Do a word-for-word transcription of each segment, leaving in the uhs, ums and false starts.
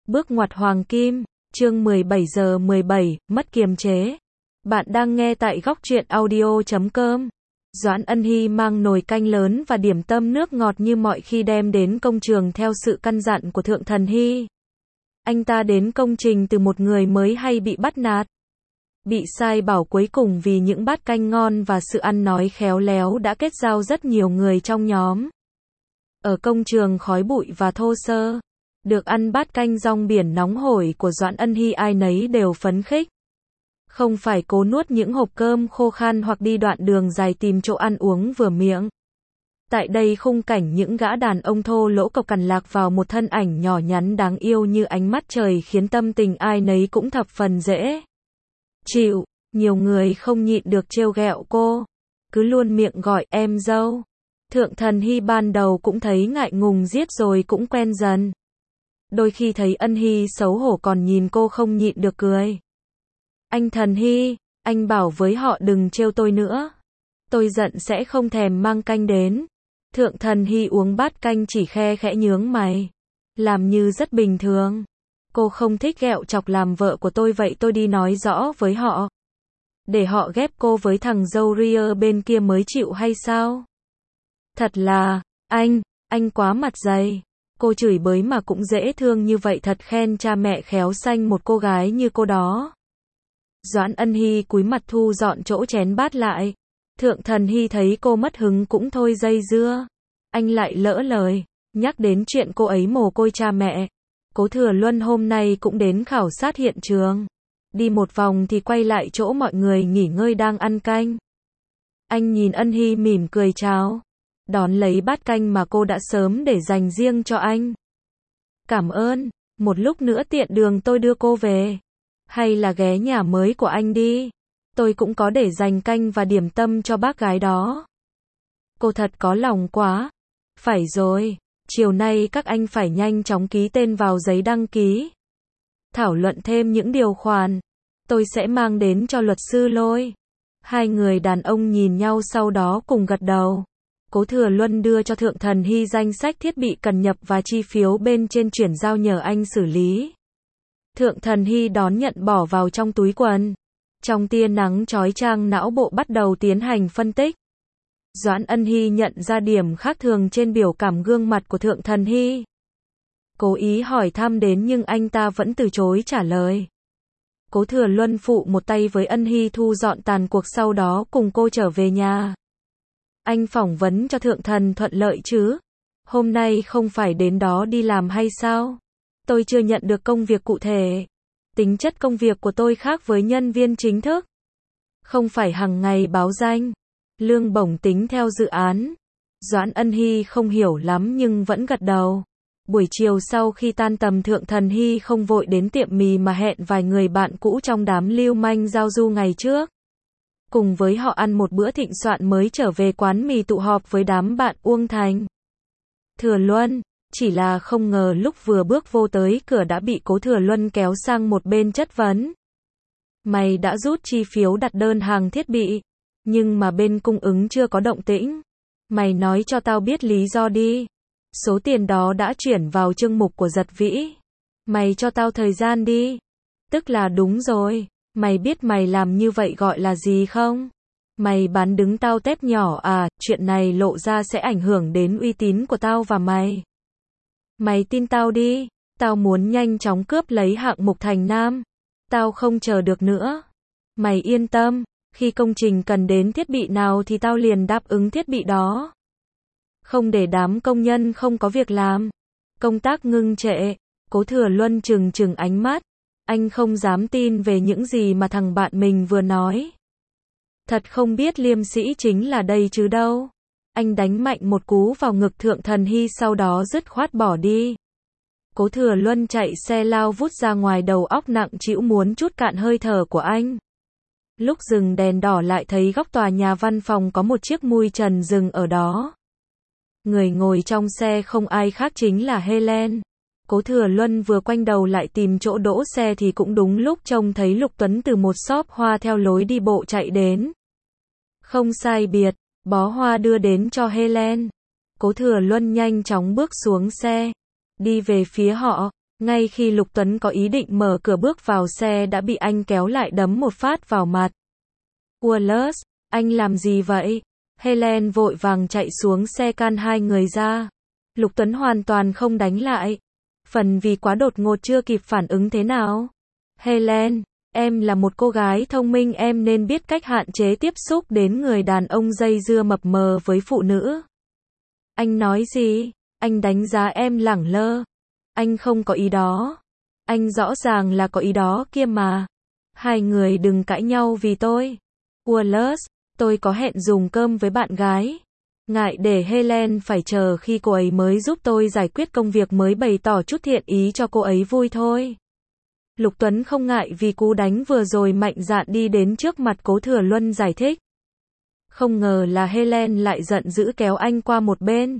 Bước ngoặt hoàng kim, chương mười bảy giờ mười bảy, mất kiềm chế. Bạn đang nghe tại góc truyện audio chấm com. Doãn Ân Hy mang nồi canh lớn và điểm tâm nước ngọt như mọi khi đem đến công trường theo sự căn dặn của Thượng Thần Hy. Anh ta đến công trình từ một người mới hay bị bắt nạt. Bị sai bảo cuối cùng vì những bát canh ngon và sự ăn nói khéo léo đã kết giao rất nhiều người trong nhóm. Ở công trường khói bụi và thô sơ, được ăn bát canh rong biển nóng hổi của Doãn Ân Hy ai nấy đều phấn khích. Không phải cố nuốt những hộp cơm khô khan hoặc đi đoạn đường dài tìm chỗ ăn uống vừa miệng. Tại đây khung cảnh những gã đàn ông thô lỗ cộc cằn lạc vào một thân ảnh nhỏ nhắn đáng yêu như ánh mắt trời khiến tâm tình ai nấy cũng thập phần dễ chịu. Nhiều người không nhịn được trêu ghẹo cô, cứ luôn miệng gọi em dâu. Thượng Thần Hy ban đầu cũng thấy ngại ngùng riết rồi cũng quen dần. Đôi khi thấy Ân Hy xấu hổ còn nhìn cô không nhịn được cười. Anh Thần Hy, anh bảo với họ đừng trêu tôi nữa. Tôi giận sẽ không thèm mang canh đến. Thượng Thần Hy uống bát canh chỉ khe khẽ nhướng mày. Làm như rất bình thường. Cô không thích ghẹo chọc làm vợ của tôi vậy tôi đi nói rõ với họ. Để họ ghép cô với thằng dâu ria bên kia mới chịu hay sao? Thật là, anh, anh quá mặt dày. Cô chửi bới mà cũng dễ thương như vậy thật khen cha mẹ khéo sanh một cô gái như cô đó. Doãn Ân Hy cúi mặt thu dọn chỗ chén bát lại. Thượng Thần Hy thấy cô mất hứng cũng thôi dây dưa. Anh lại lỡ lời, nhắc đến chuyện cô ấy mồ côi cha mẹ. Cố Thừa Luân hôm nay cũng đến khảo sát hiện trường. Đi một vòng thì quay lại chỗ mọi người nghỉ ngơi đang ăn canh. Anh nhìn Ân Hy mỉm cười chào. Đón lấy bát canh mà cô đã sớm để dành riêng cho anh. Cảm ơn, một lúc nữa tiện đường tôi đưa cô về. Hay là ghé nhà mới của anh đi. Tôi cũng có để dành canh và điểm tâm cho bác gái đó. Cô thật có lòng quá. Phải rồi, chiều nay các anh phải nhanh chóng ký tên vào giấy đăng ký. Thảo luận thêm những điều khoản. Tôi sẽ mang đến cho luật sư Lôi. Hai người đàn ông nhìn nhau sau đó cùng gật đầu. Cố Thừa Luân đưa cho Thượng Thần Hy danh sách thiết bị cần nhập và chi phiếu bên trên chuyển giao nhờ anh xử lý. Thượng Thần Hy đón nhận bỏ vào trong túi quần. Trong tia nắng chói chang não bộ bắt đầu tiến hành phân tích. Doãn Ân Hy nhận ra điểm khác thường trên biểu cảm gương mặt của Thượng Thần Hy. Cố ý hỏi thăm đến nhưng anh ta vẫn từ chối trả lời. Cố Thừa Luân phụ một tay với Ân Hy thu dọn tàn cuộc sau đó cùng cô trở về nhà. Anh phỏng vấn cho Thượng Thần thuận lợi chứ? Hôm nay không phải đến đó đi làm hay sao? Tôi chưa nhận được công việc cụ thể. Tính chất công việc của tôi khác với nhân viên chính thức. Không phải hàng ngày báo danh. Lương bổng tính theo dự án. Doãn Ân Hy không hiểu lắm nhưng vẫn gật đầu. Buổi chiều sau khi tan tầm Thượng Thần Hy không vội đến tiệm mì mà hẹn vài người bạn cũ trong đám lưu manh giao du ngày trước. Cùng với họ ăn một bữa thịnh soạn mới trở về quán mì tụ họp với đám bạn Uông Thành. Thừa Luân, chỉ là không ngờ lúc vừa bước vô tới cửa đã bị Cố Thừa Luân kéo sang một bên chất vấn. Mày đã rút chi phiếu đặt đơn hàng thiết bị, nhưng mà bên cung ứng chưa có động tĩnh. Mày nói cho tao biết lý do đi. Số tiền đó đã chuyển vào chương mục của Giật Vĩ. Mày cho tao thời gian đi. Tức là đúng rồi. Mày biết mày làm như vậy gọi là gì không? Mày bán đứng tao tép nhỏ à, chuyện này lộ ra sẽ ảnh hưởng đến uy tín của tao và mày. Mày tin tao đi, tao muốn nhanh chóng cướp lấy hạng mục Thành Nam. Tao không chờ được nữa. Mày yên tâm, khi công trình cần đến thiết bị nào thì tao liền đáp ứng thiết bị đó. Không để đám công nhân không có việc làm. Công tác ngưng trệ. Cố Thừa Luân trừng trừng ánh mắt. Anh không dám tin về những gì mà thằng bạn mình vừa nói. Thật không biết liêm sĩ chính là đây chứ đâu. Anh đánh mạnh một cú vào ngực Thượng Thần Hy sau đó dứt khoát bỏ đi. Cố Thừa Luân chạy xe lao vút ra ngoài đầu óc nặng trĩu muốn trút cạn hơi thở của anh. Lúc dừng đèn đỏ lại thấy góc tòa nhà văn phòng có một chiếc mui trần dừng ở đó. Người ngồi trong xe không ai khác chính là Helen. Cố Thừa Luân vừa quay đầu lại tìm chỗ đỗ xe thì cũng đúng lúc trông thấy Lục Tuấn từ một shop hoa theo lối đi bộ chạy đến. Không sai biệt, bó hoa đưa đến cho Helen. Cố Thừa Luân nhanh chóng bước xuống xe, đi về phía họ. Ngay khi Lục Tuấn có ý định mở cửa bước vào xe đã bị anh kéo lại đấm một phát vào mặt. Wallace, anh làm gì vậy? Helen vội vàng chạy xuống xe can hai người ra. Lục Tuấn hoàn toàn không đánh lại. Phần vì quá đột ngột chưa kịp phản ứng thế nào. Helen, em là một cô gái thông minh, em nên biết cách hạn chế tiếp xúc đến người đàn ông dây dưa mập mờ với phụ nữ. Anh nói gì? Anh đánh giá em lẳng lơ. Anh không có ý đó. Anh rõ ràng là có ý đó kia mà. Hai người đừng cãi nhau vì tôi. Wallace, tôi có hẹn dùng cơm với bạn gái. Ngại để Helen phải chờ khi cô ấy mới giúp tôi giải quyết công việc mới bày tỏ chút thiện ý cho cô ấy vui thôi. Lục Tuấn không ngại vì cú đánh vừa rồi mạnh dạn đi đến trước mặt Cố Thừa Luân giải thích. Không ngờ là Helen lại giận dữ kéo anh qua một bên.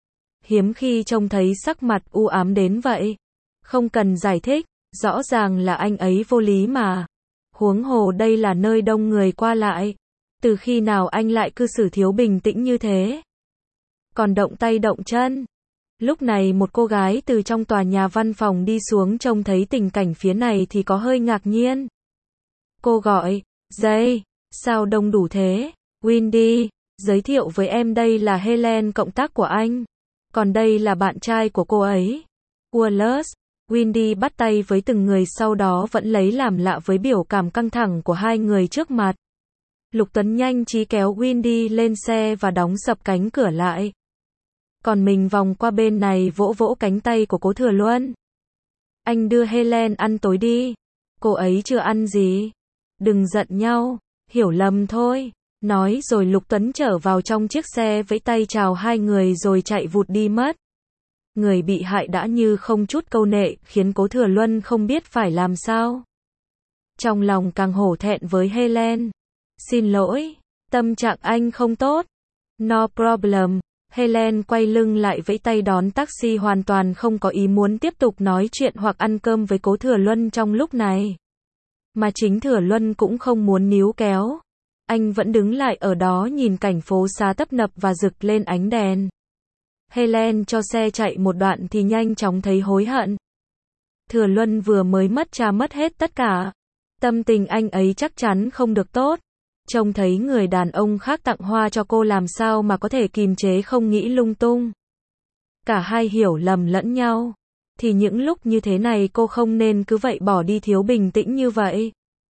Hiếm khi trông thấy sắc mặt u ám đến vậy. Không cần giải thích, rõ ràng là anh ấy vô lý mà. Huống hồ đây là nơi đông người qua lại. Từ khi nào anh lại cư xử thiếu bình tĩnh như thế? Còn động tay động chân. Lúc này một cô gái từ trong tòa nhà văn phòng đi xuống trông thấy tình cảnh phía này thì có hơi ngạc nhiên. Cô gọi, Jay, sao đông đủ thế? Windy, giới thiệu với em đây là Helen cộng tác của anh. Còn đây là bạn trai của cô ấy. Wallace, Windy bắt tay với từng người sau đó vẫn lấy làm lạ với biểu cảm căng thẳng của hai người trước mặt. Lục Tuấn nhanh trí kéo Windy lên xe và đóng sập cánh cửa lại. Còn mình vòng qua bên này vỗ vỗ cánh tay của Cố Thừa Luân. Anh đưa Helen ăn tối đi. Cô ấy chưa ăn gì. Đừng giận nhau. Hiểu lầm thôi. Nói rồi Lục Tuấn trở vào trong chiếc xe vẫy tay chào hai người rồi chạy vụt đi mất. Người bị hại đã như không chút câu nệ khiến Cố Thừa Luân không biết phải làm sao. Trong lòng càng hổ thẹn với Helen. Xin lỗi. Tâm trạng anh không tốt. No problem. Helen quay lưng lại vẫy tay đón taxi hoàn toàn không có ý muốn tiếp tục nói chuyện hoặc ăn cơm với Cố Thừa Luân trong lúc này. Mà chính Thừa Luân cũng không muốn níu kéo. Anh vẫn đứng lại ở đó nhìn cảnh phố xá tấp nập và rực lên ánh đèn. Helen cho xe chạy một đoạn thì nhanh chóng thấy hối hận. Thừa Luân vừa mới mất cha mất hết tất cả. Tâm tình anh ấy chắc chắn không được tốt. Trông thấy người đàn ông khác tặng hoa cho cô làm sao mà có thể kìm chế không nghĩ lung tung. Cả hai hiểu lầm lẫn nhau. Thì những lúc như thế này cô không nên cứ vậy bỏ đi thiếu bình tĩnh như vậy.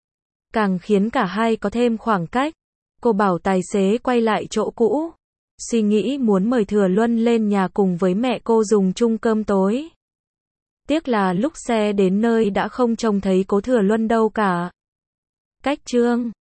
Càng khiến cả hai có thêm khoảng cách. Cô bảo tài xế quay lại chỗ cũ. Suy nghĩ muốn mời Thừa Luân lên nhà cùng với mẹ cô dùng chung cơm tối. Tiếc là lúc xe đến nơi đã không trông thấy Cố Thừa Luân đâu cả. Cách chương